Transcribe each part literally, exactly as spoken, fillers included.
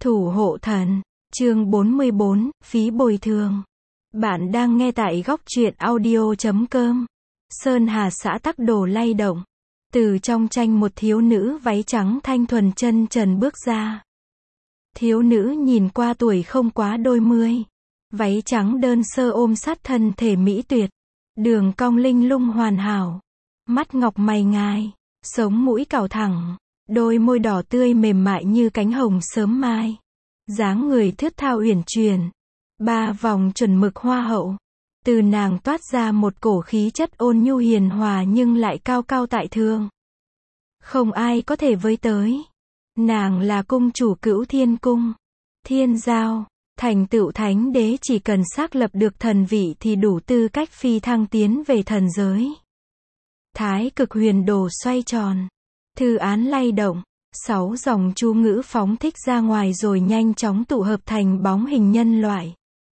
Thủ hộ thần, chương bốn mươi bốn, phí bồi thường. Bạn đang nghe tại góc truyện audio chấm com. Sơn Hà xã Tắc Đồ lay động. Từ trong tranh một thiếu nữ váy trắng thanh thuần chân trần bước ra. Thiếu nữ nhìn qua tuổi không quá đôi mươi. Váy trắng đơn sơ ôm sát thân thể mỹ tuyệt. Đường cong linh lung hoàn hảo. Mắt ngọc mày ngài. Sống mũi cào thẳng. Đôi môi đỏ tươi mềm mại như cánh hồng sớm mai. Dáng người thướt tha uyển chuyển. Ba vòng chuẩn mực hoa hậu. Từ nàng toát ra một cổ khí chất ôn nhu hiền hòa nhưng lại cao cao tại thượng. Không ai có thể với tới. Nàng là cung chủ Cửu Thiên Cung. Thiên Giao, thành tựu thánh đế chỉ cần xác lập được thần vị thì đủ tư cách phi thăng tiến về thần giới. Thái cực huyền đồ xoay tròn. Thư án lay động. Sáu dòng chú ngữ phóng thích ra ngoài rồi nhanh chóng tụ hợp thành bóng hình nhân loại.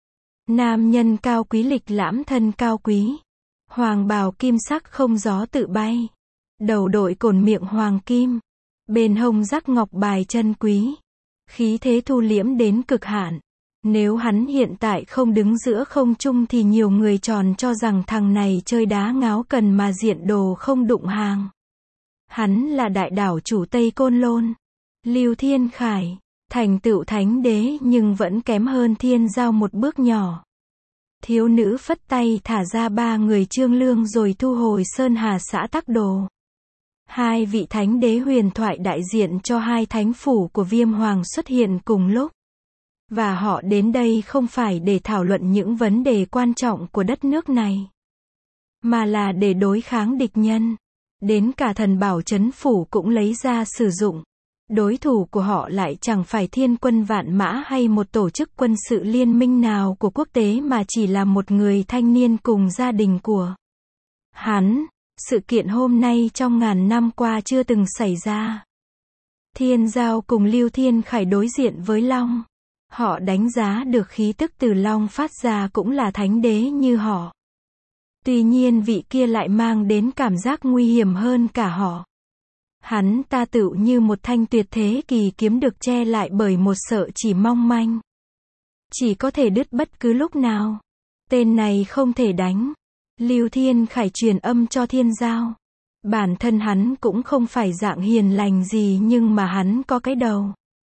Nam nhân cao quý lịch lãm thân cao quý. Hoàng bào kim sắc không gió tự bay. Đầu đội cổn miệng hoàng kim. Bên hông rắc ngọc bài chân quý. Khí thế thu liễm đến cực hạn. Nếu hắn hiện tại không đứng giữa không trung thì nhiều người tròn cho rằng thằng này chơi đá ngáo cần mà diện đồ không đụng hàng. Hắn là đại đảo chủ Tây Côn Lôn. Lưu Thiên Khải. Thành tựu thánh đế nhưng vẫn kém hơn Thiên Giao một bước nhỏ. Thiếu nữ phất tay thả ra ba người Trương Lương rồi thu hồi Sơn Hà xã Tắc Đồ. Hai vị thánh đế huyền thoại đại diện cho hai thánh phủ của Viêm Hoàng xuất hiện cùng lúc. Và họ đến đây không phải để thảo luận những vấn đề quan trọng của đất nước này. Mà là để đối kháng địch nhân. Đến cả thần bảo trấn phủ cũng lấy ra sử dụng. Đối thủ của họ lại chẳng phải thiên quân vạn mã hay một tổ chức quân sự liên minh nào của quốc tế mà chỉ là một người thanh niên cùng gia đình của hắn. Sự kiện hôm nay trong ngàn năm qua chưa từng xảy ra. Thiên Giao cùng Lưu Thiên Khải đối diện với Long. Họ đánh giá được khí tức từ Long phát ra cũng là thánh đế như họ. Tuy nhiên vị kia lại mang đến cảm giác nguy hiểm hơn cả họ. Hắn ta tựu như một thanh tuyệt thế kỳ kiếm được che lại bởi một sợi chỉ mong manh. Chỉ có thể đứt bất cứ lúc nào. Tên này không thể đánh. Lưu Thiên Khải truyền âm cho Thiên Giao. Bản thân hắn cũng không phải dạng hiền lành gì nhưng mà hắn có cái đầu.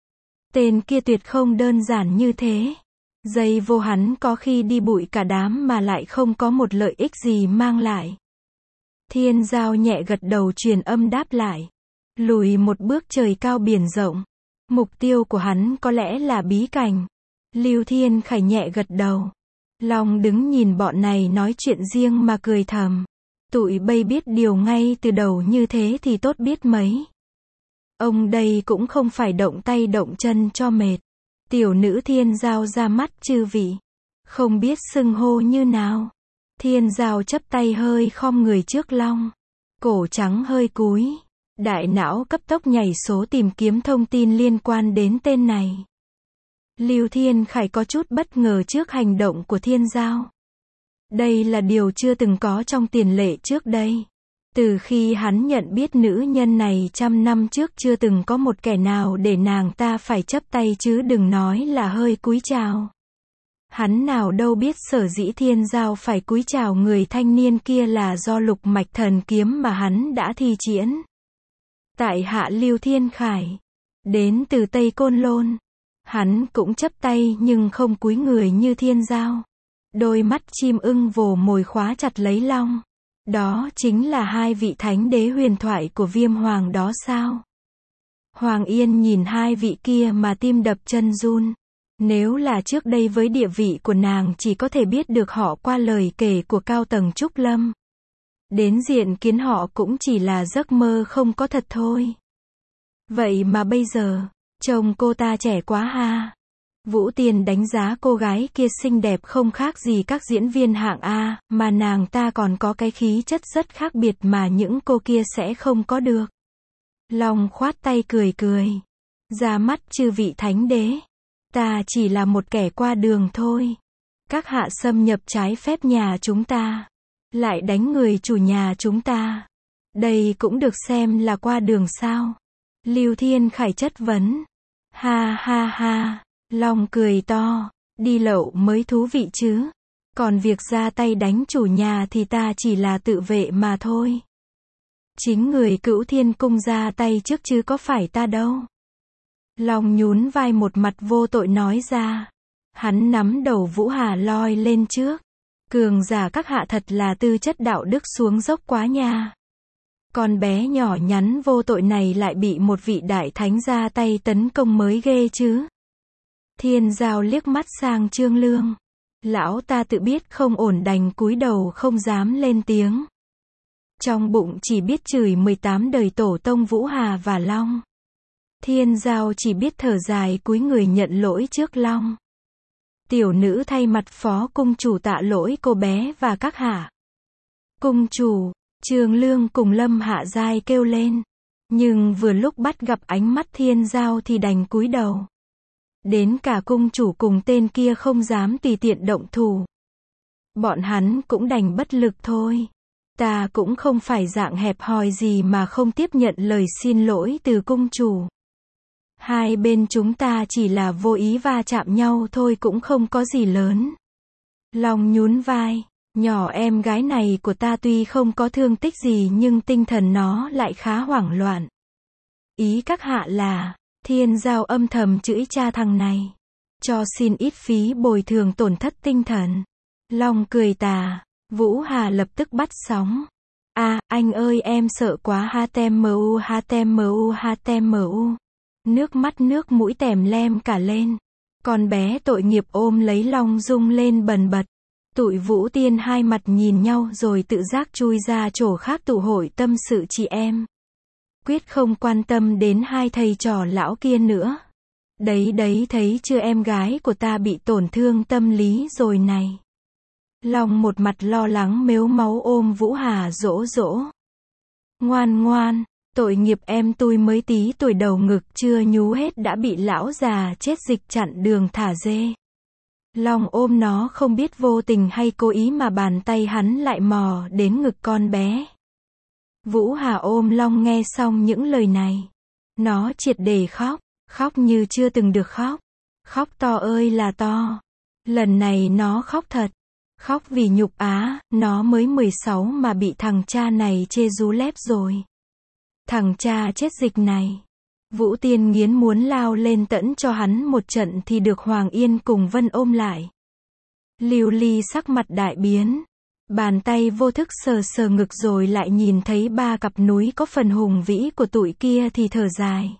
Tên kia tuyệt không đơn giản như thế. Dây vô hắn có khi đi bụi cả đám mà lại không có một lợi ích gì mang lại. Thiên Giao nhẹ gật đầu truyền âm đáp lại. Lùi một bước trời cao biển rộng. Mục tiêu của hắn có lẽ là bí cảnh. Lưu Thiên Khải nhẹ gật đầu. Long đứng nhìn bọn này nói chuyện riêng mà cười thầm. Tụi bay biết điều ngay từ đầu như thế thì tốt biết mấy. Ông đây cũng không phải động tay động chân cho mệt. Tiểu nữ Thiên Giao ra mắt chư vị. Không biết xưng hô như nào. Thiên Giao chấp tay hơi khom người trước Long. Cổ trắng hơi cúi. Đại não cấp tốc nhảy số tìm kiếm thông tin liên quan đến tên này. Lưu Thiên Khải có chút bất ngờ trước hành động của Thiên Giao. Đây là điều chưa từng có trong tiền lệ trước đây. Từ khi hắn nhận biết nữ nhân này trăm năm trước chưa từng có một kẻ nào để nàng ta phải chấp tay chứ đừng nói là hơi cúi chào. Hắn nào đâu biết sở dĩ Thiên Giao phải cúi chào người thanh niên kia là do lục mạch thần kiếm mà hắn đã thi triển. Tại hạ Lưu Thiên Khải. Đến từ Tây Côn Lôn. Hắn cũng chấp tay nhưng không cúi người như Thiên Giao. Đôi mắt chim ưng vồ mồi khóa chặt lấy Long. Đó chính là hai vị thánh đế huyền thoại của Viêm Hoàng đó sao? Hoàng Yên nhìn hai vị kia mà tim đập chân run. Nếu là trước đây với địa vị của nàng chỉ có thể biết được họ qua lời kể của cao tầng Trúc Lâm. Đến diện kiến họ cũng chỉ là giấc mơ không có thật thôi. Vậy mà bây giờ, trông cô ta trẻ quá ha. Vũ Tiền đánh giá cô gái kia xinh đẹp không khác gì các diễn viên hạng A, mà nàng ta còn có cái khí chất rất khác biệt mà những cô kia sẽ không có được. Long khoát tay cười cười. Ra mắt chư vị thánh đế. Ta chỉ là một kẻ qua đường thôi. Các hạ xâm nhập trái phép nhà chúng ta. Lại đánh người chủ nhà chúng ta. Đây cũng được xem là qua đường sao? Lưu Thiên Khải chất vấn. Ha ha ha, Long cười to, đi lậu mới thú vị chứ. Còn việc ra tay đánh chủ nhà thì ta chỉ là tự vệ mà thôi. Chính người Cửu Thiên Cung ra tay trước chứ có phải ta đâu. Long nhún vai một mặt vô tội nói ra. Hắn nắm đầu Vũ Hà loi lên trước. Cường giả các hạ thật là tư chất đạo đức xuống dốc quá nha. Con bé nhỏ nhắn vô tội này lại bị một vị đại thánh ra tay tấn công mới ghê chứ. Thiên Giao liếc mắt sang Trương Lương. Lão ta tự biết không ổn đành cúi đầu không dám lên tiếng. Trong bụng chỉ biết chửi mười tám đời tổ tông Vũ Hà và Long. Thiên Giao chỉ biết thở dài cúi người nhận lỗi trước Long. Tiểu nữ thay mặt phó cung chủ tạ lỗi cô bé và các hạ. Cung chủ, Trương Lương cùng Lâm Hạ Giai kêu lên. Nhưng vừa lúc bắt gặp ánh mắt Thiên Giao thì đành cúi đầu. Đến cả cung chủ cùng tên kia không dám tùy tiện động thủ. Bọn hắn cũng đành bất lực thôi. Ta cũng không phải dạng hẹp hòi gì mà không tiếp nhận lời xin lỗi từ cung chủ. Hai bên chúng ta chỉ là vô ý va chạm nhau thôi cũng không có gì lớn. Long nhún vai, nhỏ em gái này của ta tuy không có thương tích gì nhưng tinh thần nó lại khá hoảng loạn. Ý các hạ là, Thiên Giao âm thầm chửi cha thằng này. Cho xin ít phí bồi thường tổn thất tinh thần. Long cười tà, Vũ Hà lập tức bắt sóng. À, anh ơi em sợ quá ha tem mu ha tem mu ha tem mu. Nước mắt nước mũi tèm lem cả lên. Con bé tội nghiệp ôm lấy Long rung lên bần bật. Tụi Vũ Tiên hai mặt nhìn nhau rồi tự giác chui ra chỗ khác tụ hội tâm sự chị em. Quyết không quan tâm đến hai thầy trò lão kia nữa. Đấy đấy thấy chưa em gái của ta bị tổn thương tâm lý rồi này. Long một mặt lo lắng mếu máu ôm Vũ Hà dỗ dỗ. Ngoan ngoan, tội nghiệp em tôi mới tí tuổi đầu ngực chưa nhú hết đã bị lão già chết dịch chặn đường thả dê. Long ôm nó không biết vô tình hay cố ý mà bàn tay hắn lại mò đến ngực con bé. Vũ Hà ôm Long nghe xong những lời này. Nó triệt để khóc, khóc như chưa từng được khóc. Khóc to ơi là to. Lần này nó khóc thật. Khóc vì nhục á, nó mới mười sáu mà bị thằng cha này chê rú lép rồi. Thằng cha chết dịch này. Vũ Tiên nghiến muốn lao lên tẫn cho hắn một trận thì được Hoàng Yên cùng Vân ôm lại. Lưu Ly sắc mặt đại biến. Bàn tay vô thức sờ sờ ngực rồi lại nhìn thấy ba cặp núi có phần hùng vĩ của tụi kia thì thở dài.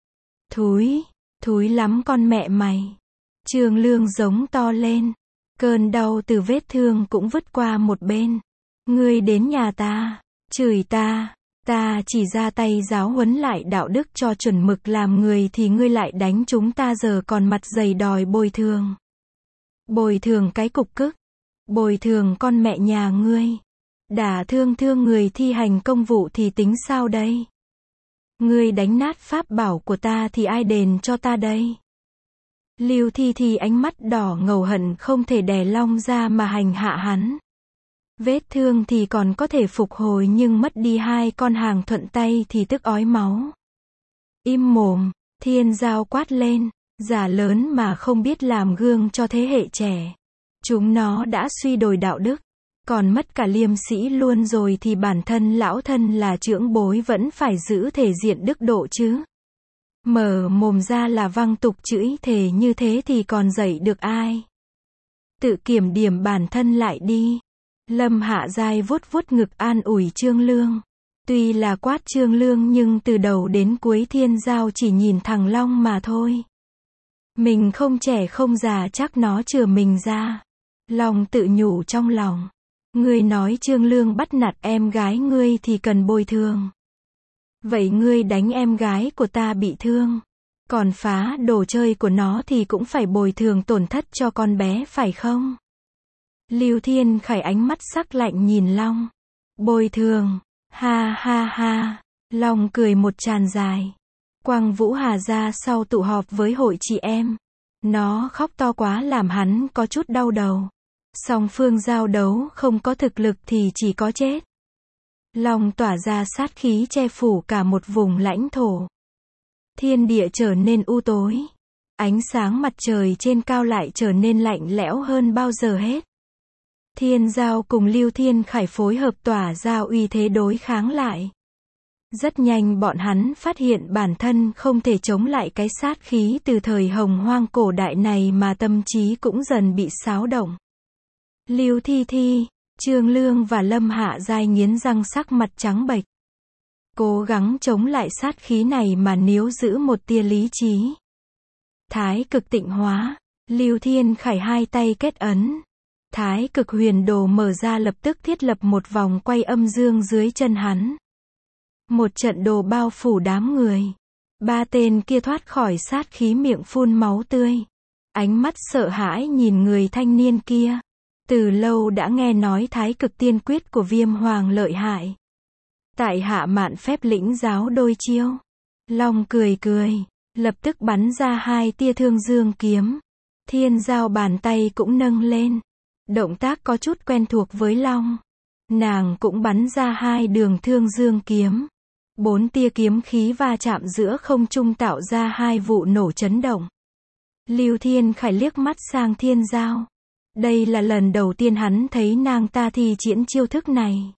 Thúi, thúi lắm con mẹ mày. Trương Lương giống to lên. Cơn đau từ vết thương cũng vứt qua một bên. Ngươi đến nhà ta, chửi ta, ta chỉ ra tay giáo huấn lại đạo đức cho chuẩn mực làm người thì ngươi lại đánh chúng ta giờ còn mặt dày đòi bồi thường. Bồi thường cái cục cức. Bồi thường con mẹ nhà ngươi. Đả thương thương người thi hành công vụ thì tính sao đây? Ngươi đánh nát pháp bảo của ta thì ai đền cho ta đây? Lưu Thi Thi ánh mắt đỏ ngầu hận không thể đè Long ra mà hành hạ hắn. Vết thương thì còn có thể phục hồi nhưng mất đi hai con hàng thuận tay thì tức ói máu. Im mồm, Thiên Giao quát lên, già lớn mà không biết làm gương cho thế hệ trẻ. Chúng nó đã suy đồi đạo đức, còn mất cả liêm sĩ luôn rồi thì bản thân lão thân là trưởng bối vẫn phải giữ thể diện đức độ chứ. Mở mồm ra là văng tục chửi thề như thế thì còn dạy được ai. Tự kiểm điểm bản thân lại đi. Lâm Hạ Giai vuốt vuốt ngực an ủi Trương Lương. Tuy là quát Trương Lương nhưng từ đầu đến cuối Thiên Giao chỉ nhìn thằng Long mà thôi. Mình không trẻ không già chắc nó chừa mình ra. Long tự nhủ trong lòng. Ngươi nói Trương Lương bắt nạt em gái ngươi thì cần bồi thường. Vậy ngươi đánh em gái của ta bị thương. Còn phá đồ chơi của nó thì cũng phải bồi thường tổn thất cho con bé phải không? Lưu Thiên Khải ánh mắt sắc lạnh nhìn Long. Bồi thường. Ha ha ha. Long cười một tràn dài. Quang Vũ Hà ra sau tụ họp với hội chị em. Nó khóc to quá làm hắn có chút đau đầu. Song phương giao đấu không có thực lực thì chỉ có chết. Long tỏa ra sát khí che phủ cả một vùng lãnh thổ. Thiên địa trở nên u tối. Ánh sáng mặt trời trên cao lại trở nên lạnh lẽo hơn bao giờ hết. Thiên Giao cùng Lưu Thiên Khải phối hợp tỏa ra uy thế đối kháng lại. Rất nhanh bọn hắn phát hiện bản thân không thể chống lại cái sát khí từ thời Hồng Hoang cổ đại này mà tâm trí cũng dần bị xáo động. Lưu Thi Thi, Trương Lương và Lâm Hạ Giai nghiến răng sắc mặt trắng bệch. Cố gắng chống lại sát khí này mà níu giữ một tia lý trí. Thái cực tịnh hóa, Lưu Thiên Khải hai tay kết ấn. Thái cực huyền đồ mở ra lập tức thiết lập một vòng quay âm dương dưới chân hắn. Một trận đồ bao phủ đám người. Ba tên kia thoát khỏi sát khí miệng phun máu tươi. Ánh mắt sợ hãi nhìn người thanh niên kia. Từ lâu đã nghe nói thái cực tiên quyết của Viêm Hoàng lợi hại. Tại hạ mạn phép lĩnh giáo đôi chiêu. Long cười cười, lập tức bắn ra hai tia thương dương kiếm. Thiên Giao bàn tay cũng nâng lên. Động tác có chút quen thuộc với Long. Nàng cũng bắn ra hai đường thương dương kiếm. Bốn tia kiếm khí va chạm giữa không trung tạo ra hai vụ nổ chấn động. Lưu Thiên Khải liếc mắt sang Thiên Giao. Đây là lần đầu tiên hắn thấy nàng ta thi triển chiêu thức này.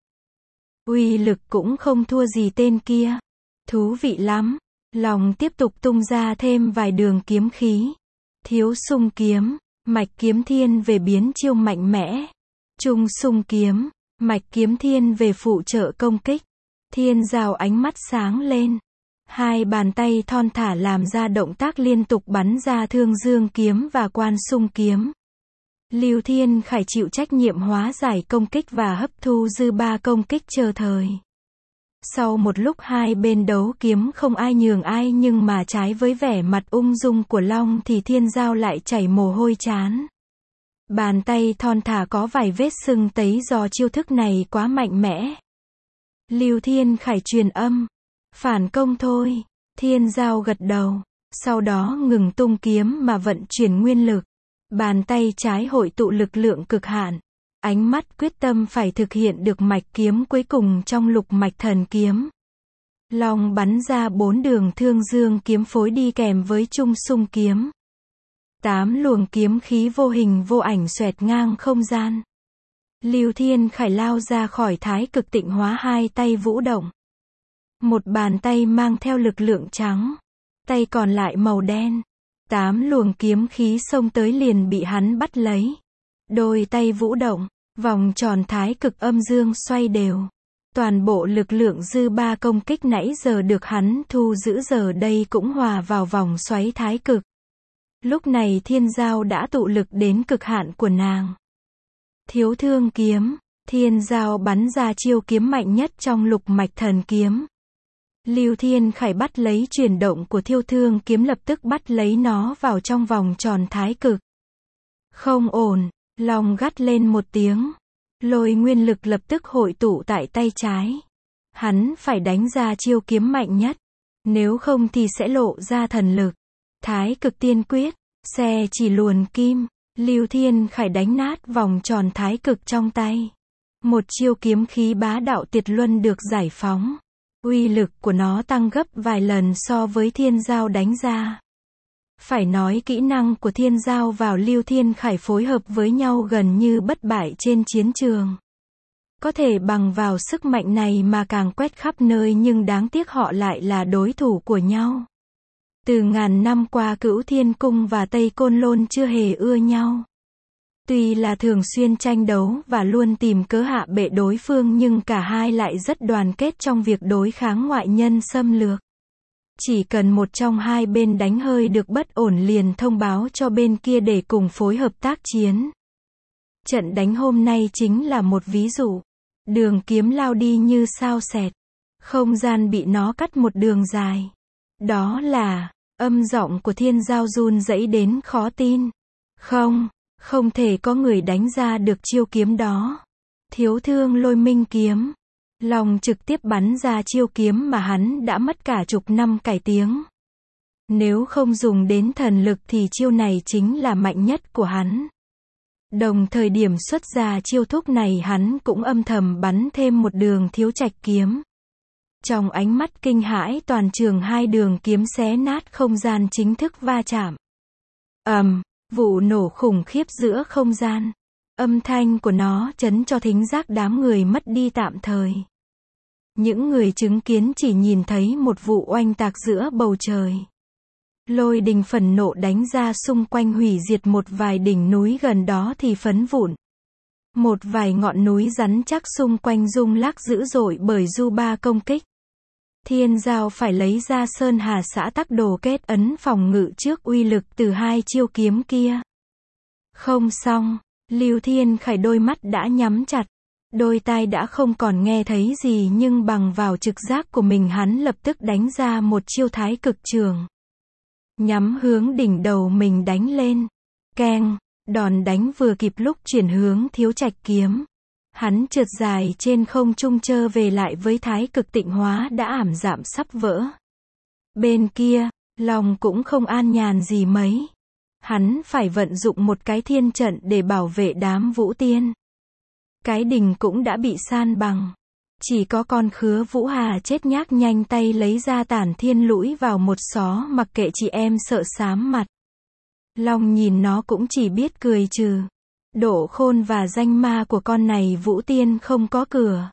Uy lực cũng không thua gì tên kia. Thú vị lắm. Lòng tiếp tục tung ra thêm vài đường kiếm khí. Thiếu xung kiếm, mạch kiếm thiên về biến chiêu mạnh mẽ. Trung xung kiếm, mạch kiếm thiên về phụ trợ công kích. Thiên Giao ánh mắt sáng lên. Hai bàn tay thon thả làm ra động tác liên tục bắn ra thương dương kiếm và quan xung kiếm. Lưu Thiên Khải chịu trách nhiệm hóa giải công kích và hấp thu dư ba công kích chờ thời. Sau một lúc hai bên đấu kiếm không ai nhường ai nhưng mà trái với vẻ mặt ung dung của Long thì Thiên Giao lại chảy mồ hôi trán. Bàn tay thon thả có vài vết sưng tấy do chiêu thức này quá mạnh mẽ. Lưu Thiên Khải truyền âm. Phản công thôi. Thiên Giao gật đầu. Sau đó ngừng tung kiếm mà vận chuyển nguyên lực. Bàn tay trái hội tụ lực lượng cực hạn. Ánh mắt quyết tâm phải thực hiện được mạch kiếm cuối cùng trong lục mạch thần kiếm. Long bắn ra bốn đường thương dương kiếm phối đi kèm với trung xung kiếm. Tám luồng kiếm khí vô hình vô ảnh xoẹt ngang không gian. Lưu Thiên Khải lao ra khỏi thái cực tịnh hóa hai tay vũ động. Một bàn tay mang theo lực lượng trắng. Tay còn lại màu đen. Tám luồng kiếm khí xông tới liền bị hắn bắt lấy. Đôi tay vũ động. Vòng tròn thái cực âm dương xoay đều. Toàn bộ lực lượng dư ba công kích nãy giờ được hắn thu giữ giờ đây cũng hòa vào vòng xoáy thái cực. Lúc này Thiên Giao đã tụ lực đến cực hạn của nàng. Thiếu thương kiếm. Thiên Giao bắn ra chiêu kiếm mạnh nhất trong lục mạch thần kiếm. Lưu Thiên Khải bắt lấy chuyển động của thiêu thương kiếm lập tức bắt lấy nó vào trong vòng tròn thái cực. Không ổn. Long gắt lên một tiếng. Lôi nguyên lực lập tức hội tụ tại tay trái. Hắn phải đánh ra chiêu kiếm mạnh nhất. Nếu không thì sẽ lộ ra thần lực. Thái cực tiên quyết. Xe chỉ luồn kim. Lưu Thiên Khải đánh nát vòng tròn thái cực trong tay. Một chiêu kiếm khí bá đạo tuyệt luân được giải phóng. Uy lực của nó tăng gấp vài lần so với Thiên Giao đánh ra. Phải nói kỹ năng của Thiên Giao vào Lưu Thiên Khải phối hợp với nhau gần như bất bại trên chiến trường. Có thể bằng vào sức mạnh này mà càng quét khắp nơi nhưng đáng tiếc họ lại là đối thủ của nhau. Từ ngàn năm qua Cửu Thiên Cung và Tây Côn Lôn chưa hề ưa nhau. Tuy là thường xuyên tranh đấu và luôn tìm cớ hạ bệ đối phương nhưng cả hai lại rất đoàn kết trong việc đối kháng ngoại nhân xâm lược. Chỉ cần một trong hai bên đánh hơi được bất ổn liền thông báo cho bên kia để cùng phối hợp tác chiến. Trận đánh hôm nay chính là một ví dụ. Đường kiếm lao đi như sao xẹt. Không gian bị nó cắt một đường dài. Đó là, âm giọng của Thiên Giao run rẩy đến khó tin. Không, không thể có người đánh ra được chiêu kiếm đó. Thiếu thương lôi minh kiếm. Long trực tiếp bắn ra chiêu kiếm mà hắn đã mất cả chục năm cải tiếng. Nếu không dùng đến thần lực thì chiêu này chính là mạnh nhất của hắn. Đồng thời điểm xuất ra chiêu thức này hắn cũng âm thầm bắn thêm một đường thiếu trạch kiếm. Trong ánh mắt kinh hãi toàn trường, hai đường kiếm xé nát không gian chính thức va chạm. Ầm, vụ nổ khủng khiếp giữa không gian. Âm thanh của nó chấn cho thính giác đám người mất đi tạm thời. Những người chứng kiến chỉ nhìn thấy một vụ oanh tạc giữa bầu trời. Lôi đình phần nộ đánh ra xung quanh, hủy diệt một vài đỉnh núi gần đó thì phấn vụn. Một vài ngọn núi rắn chắc xung quanh rung lắc dữ dội bởi dư ba công kích. Thiên Giao phải lấy ra Sơn Hà Xã Tắc Đồ kết ấn phòng ngự trước uy lực từ hai chiêu kiếm kia. Không xong, Lưu Thiên Khải đôi mắt đã nhắm chặt, đôi tai đã không còn nghe thấy gì, nhưng bằng vào trực giác của mình hắn lập tức đánh ra một chiêu Thái Cực Trường. Nhắm hướng đỉnh đầu mình đánh lên. Keng, đòn đánh vừa kịp lúc chuyển hướng Thiếu Trạch kiếm. Hắn trượt dài trên không trung trơ về lại với Thái Cực tịnh hóa đã ảm đạm sắp vỡ. Bên kia, lòng cũng không an nhàn gì mấy. Hắn phải vận dụng một cái thiên trận để bảo vệ đám Vũ Tiên. Cái đình cũng đã bị san bằng. Chỉ có con Khứa Vũ Hà chết nhác nhanh tay lấy ra Tản Thiên lũi vào một xó, mặc kệ chị em sợ xám mặt. Long nhìn nó cũng chỉ biết cười trừ. Độ khôn và danh ma của con này Vũ Tiên không có cửa.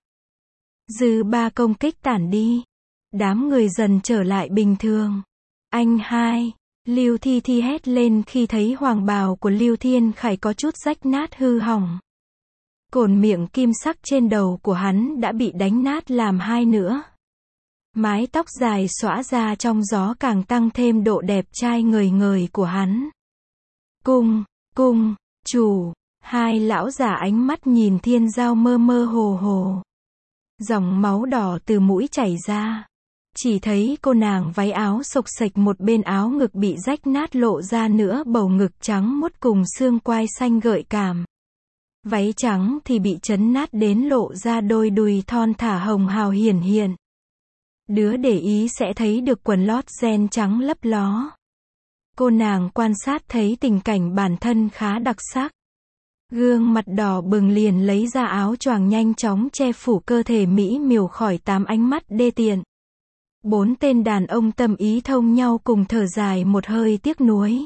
Dư ba công kích tản đi. Đám người dần trở lại bình thường. Anh hai, Lưu Thi Thi hét lên khi thấy hoàng bào của Lưu Thiên Khải có chút rách nát hư hỏng. Cột miệng kim sắc trên đầu của hắn đã bị đánh nát làm hai nữa. Mái tóc dài xõa ra trong gió càng tăng thêm độ đẹp trai ngời ngời của hắn. Cung, cung, chủ. Hai lão già ánh mắt nhìn Thiên Giao mơ mơ hồ hồ. Dòng máu đỏ từ mũi chảy ra. Chỉ thấy cô nàng váy áo xộc xệch, một bên áo ngực bị rách nát lộ ra nữa bầu ngực trắng muốt cùng xương quai xanh gợi cảm. Váy trắng thì bị chấn nát đến lộ ra đôi đùi thon thả hồng hào hiển hiện. Đứa để ý sẽ thấy được quần lót ren trắng lấp ló. Cô nàng quan sát thấy tình cảnh bản thân khá đặc sắc. Gương mặt đỏ bừng liền lấy ra áo choàng nhanh chóng che phủ cơ thể mỹ miều khỏi tám ánh mắt đê tiện. Bốn tên đàn ông tâm ý thông nhau cùng thở dài một hơi tiếc nuối.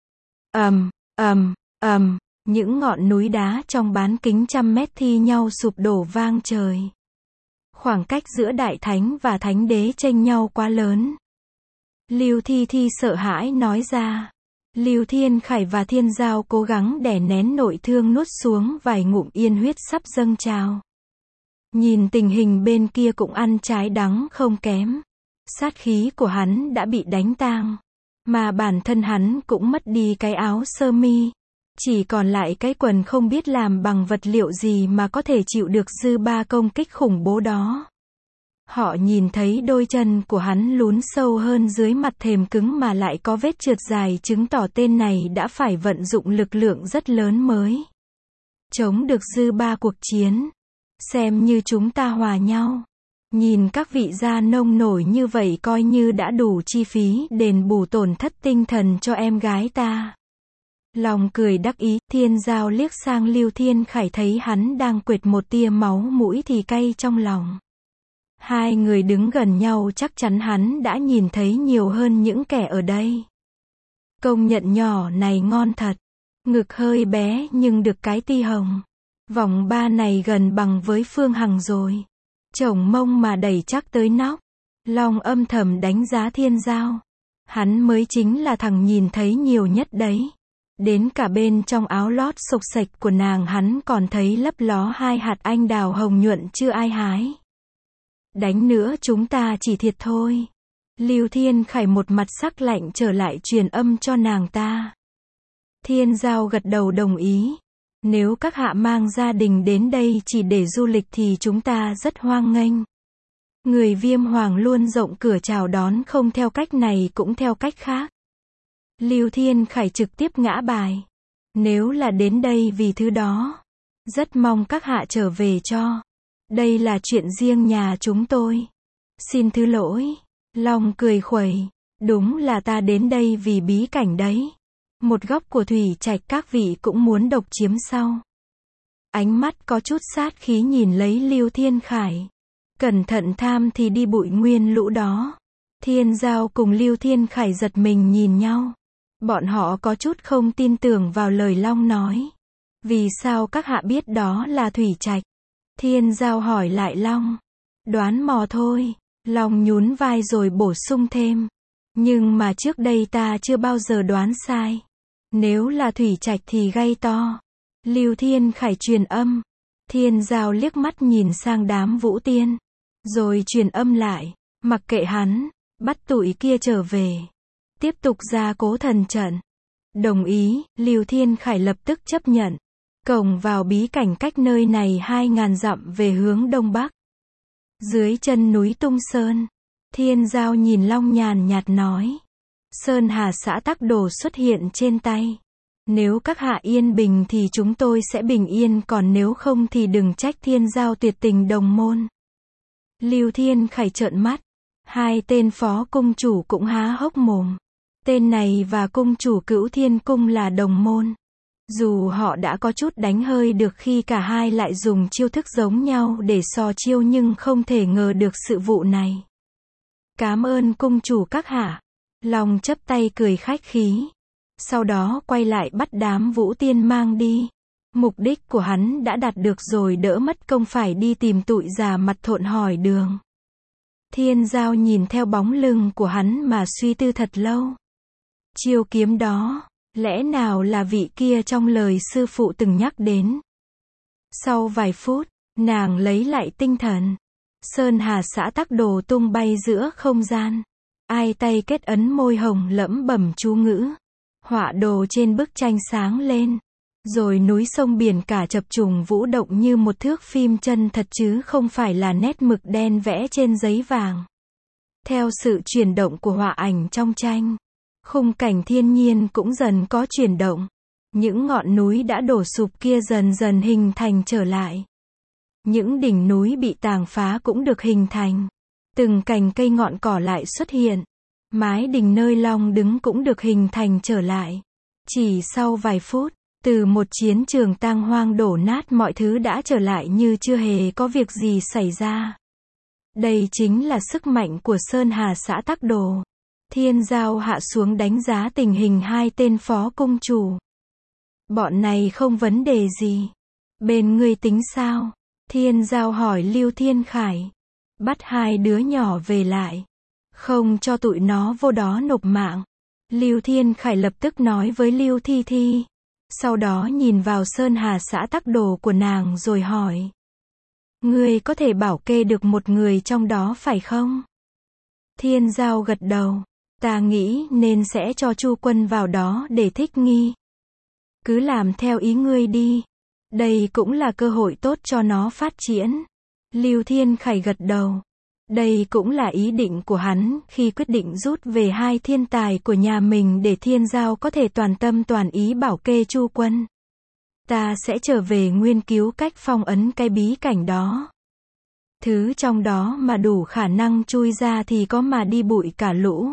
Ầm, ầm, ầm, những ngọn núi đá trong bán kính trăm mét thi nhau sụp đổ vang trời. Khoảng cách giữa đại thánh và thánh đế chênh nhau quá lớn. Lưu Thi Thi sợ hãi nói ra. Lưu Thiên Khải và Thiên Giao cố gắng đè nén nội thương nuốt xuống vài ngụm yên huyết sắp dâng trào. Nhìn tình hình bên kia cũng ăn trái đắng không kém. Sát khí của hắn đã bị đánh tang. Mà bản thân hắn cũng mất đi cái áo sơ mi. Chỉ còn lại cái quần không biết làm bằng vật liệu gì mà có thể chịu được dư ba công kích khủng bố đó. Họ nhìn thấy đôi chân của hắn lún sâu hơn dưới mặt thềm cứng mà lại có vết trượt dài, chứng tỏ tên này đã phải vận dụng lực lượng rất lớn mới chống được dư ba cuộc chiến. Xem như chúng ta hòa nhau. Nhìn các vị gia nông nổi như vậy coi như đã đủ chi phí đền bù tổn thất tinh thần cho em gái ta. Lòng cười đắc ý, Thiên Giao liếc sang Lưu Thiên Khải thấy hắn đang quệt một tia máu mũi thì cay trong lòng. Hai người đứng gần nhau chắc chắn hắn đã nhìn thấy nhiều hơn những kẻ ở đây. Công nhận nhỏ này ngon thật. Ngực hơi bé nhưng được cái ti hồng. Vòng ba này gần bằng với Phương Hằng rồi. Chồng mông mà đẩy chắc tới nóc. Long âm thầm đánh giá Thiên Giao. Hắn mới chính là thằng nhìn thấy nhiều nhất đấy. Đến cả bên trong áo lót xộc xệch của nàng hắn còn thấy lấp ló hai hạt anh đào hồng nhuận chưa ai hái. Đánh nữa chúng ta chỉ thiệt thôi. Lưu Thiên Khải một mặt sắc lạnh trở lại truyền âm cho nàng ta. Thiên Giao gật đầu đồng ý. Nếu các hạ mang gia đình đến đây chỉ để du lịch thì chúng ta rất hoan nghênh. Người Viêm Hoàng luôn rộng cửa chào đón, không theo cách này cũng theo cách khác. Lưu Thiên Khải trực tiếp ngã bài. Nếu là đến đây vì thứ đó, rất mong các hạ trở về cho. Đây là chuyện riêng nhà chúng tôi. Xin thứ lỗi. Long cười khuẩy. Đúng là ta đến đây vì bí cảnh đấy. Một góc của thủy trạch các vị cũng muốn độc chiếm sau. Ánh mắt có chút sát khí nhìn lấy Lưu Thiên Khải. Cẩn thận tham thì đi bụi nguyên lũ đó. Thiên Giao cùng Lưu Thiên Khải giật mình nhìn nhau. Bọn họ có chút không tin tưởng vào lời Long nói. Vì sao các hạ biết đó là thủy trạch? Thiên Giao hỏi lại Long. Đoán mò thôi. Long nhún vai rồi bổ sung thêm. Nhưng mà trước đây ta chưa bao giờ đoán sai. Nếu là thủy trạch thì gây to. Lưu Thiên Khải truyền âm. Thiên Giao liếc mắt nhìn sang đám Vũ Tiên. Rồi truyền âm lại. Mặc kệ hắn. Bắt tụi kia trở về. Tiếp tục ra cố thần trận. Đồng ý, Lưu Thiên Khải lập tức chấp nhận. Cổng vào bí cảnh cách nơi này hai ngàn dặm về hướng đông bắc. Dưới chân núi Tung Sơn. Thiên Giao nhìn Long nhàn nhạt nói. Sơn Hà xã Tắc Đồ xuất hiện trên tay. Nếu các hạ yên bình thì chúng tôi sẽ bình yên, còn nếu không thì đừng trách Thiên Giao tuyệt tình đồng môn. Lưu Thiên Khải trợn mắt. Hai tên phó cung chủ cũng há hốc mồm. Tên này và cung chủ Cửu Thiên Cung là đồng môn. Dù họ đã có chút đánh hơi được khi cả hai lại dùng chiêu thức giống nhau để so chiêu, nhưng không thể ngờ được sự vụ này. Cảm ơn cung chủ các hạ. Long chấp tay cười khách khí. Sau đó quay lại bắt đám Vũ Tiên mang đi. Mục đích của hắn đã đạt được rồi, đỡ mất công phải đi tìm tụi già mặt thộn hỏi đường. Thiên Giao nhìn theo bóng lưng của hắn mà suy tư thật lâu. Chiêu kiếm đó, lẽ nào là vị kia trong lời sư phụ từng nhắc đến? Sau vài phút, nàng lấy lại tinh thần. Sơn Hà xã Tắc Đồ tung bay giữa không gian. Ai tay kết ấn môi hồng lẩm bẩm chú ngữ. Họa đồ trên bức tranh sáng lên. Rồi núi sông biển cả chập trùng vũ động như một thước phim chân thật chứ không phải là nét mực đen vẽ trên giấy vàng. Theo sự chuyển động của họa ảnh trong tranh, khung cảnh thiên nhiên cũng dần có chuyển động. Những ngọn núi đã đổ sụp kia dần dần hình thành trở lại. Những đỉnh núi bị tàn phá cũng được hình thành. Từng cành cây ngọn cỏ lại xuất hiện. Mái đình nơi Long đứng cũng được hình thành trở lại. Chỉ sau vài phút, từ một chiến trường tang hoang đổ nát, mọi thứ đã trở lại như chưa hề có việc gì xảy ra. Đây chính là sức mạnh của Sơn Hà xã Tắc Đồ. Thiên Giao hạ xuống đánh giá tình hình hai tên phó cung chủ. Bọn này không vấn đề gì. Bên ngươi tính sao? Thiên Giao hỏi Lưu Thiên Khải. Bắt hai đứa nhỏ về lại. Không cho tụi nó vô đó nộp mạng. Lưu Thiên Khải lập tức nói với Lưu Thi Thi. Sau đó nhìn vào Sơn Hà xã Tắc Đồ của nàng rồi hỏi. Ngươi có thể bảo kê được một người trong đó phải không? Thiên Giao gật đầu. Ta nghĩ nên sẽ cho Chu Quân vào đó để thích nghi. Cứ làm theo ý ngươi đi. Đây cũng là cơ hội tốt cho nó phát triển. Lưu Thiên Khải gật đầu. Đây cũng là ý định của hắn khi quyết định rút về hai thiên tài của nhà mình để Thiên Giao có thể toàn tâm toàn ý bảo kê Chu Quân. Ta sẽ trở về nghiên cứu cách phong ấn cái bí cảnh đó. Thứ trong đó mà đủ khả năng chui ra thì có mà đi bụi cả lũ.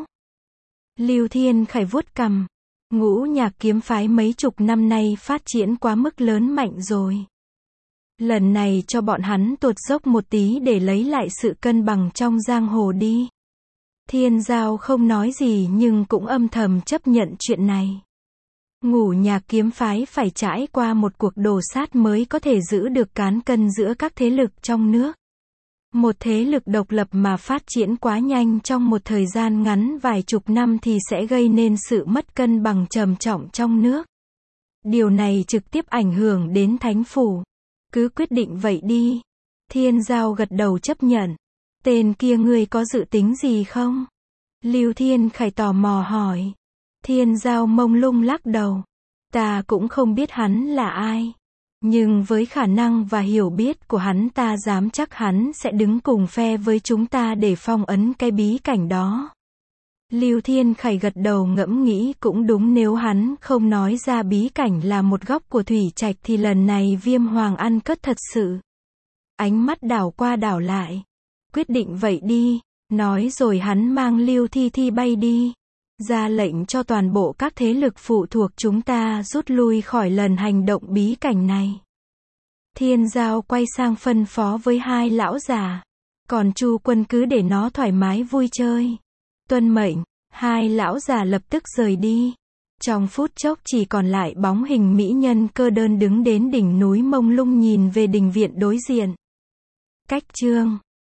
Lưu Thiên Khải vuốt cằm. Ngũ Nhạc kiếm phái mấy chục năm nay phát triển quá mức lớn mạnh rồi. Lần này cho bọn hắn tuột dốc một tí để lấy lại sự cân bằng trong giang hồ đi. Thiên Giao không nói gì nhưng cũng âm thầm chấp nhận chuyện này. Ngũ Nhạc kiếm phái phải trải qua một cuộc đồ sát mới có thể giữ được cán cân giữa các thế lực trong nước. Một thế lực độc lập mà phát triển quá nhanh trong một thời gian ngắn vài chục năm thì sẽ gây nên sự mất cân bằng trầm trọng trong nước. Điều này trực tiếp ảnh hưởng đến Thánh Phủ. Cứ quyết định vậy đi. Thiên Giao gật đầu chấp nhận. Tên kia ngươi có dự tính gì không? Lưu Thiên Khải tò mò hỏi. Thiên Giao mông lung lắc đầu. Ta cũng không biết hắn là ai. Nhưng với khả năng và hiểu biết của hắn ta dám chắc hắn sẽ đứng cùng phe với chúng ta để phong ấn cái bí cảnh đó. Lưu Thiên Khải gật đầu ngẫm nghĩ cũng đúng, nếu hắn không nói ra bí cảnh là một góc của thủy trạch thì lần này Viêm Hoàng ăn cất thật sự. Ánh mắt đảo qua đảo lại. Quyết định vậy đi. Nói rồi hắn mang Lưu Thi Thi bay đi. Ra lệnh cho toàn bộ các thế lực phụ thuộc chúng ta rút lui khỏi lần hành động bí cảnh này. Thiên Giao quay sang phân phó với hai lão già. Còn Chu Quân cứ để nó thoải mái vui chơi. Tuân mệnh, hai lão già lập tức rời đi. Trong phút chốc chỉ còn lại bóng hình mỹ nhân cơ đơn đứng đến đỉnh núi mông lung nhìn về đình viện đối diện. Cách chương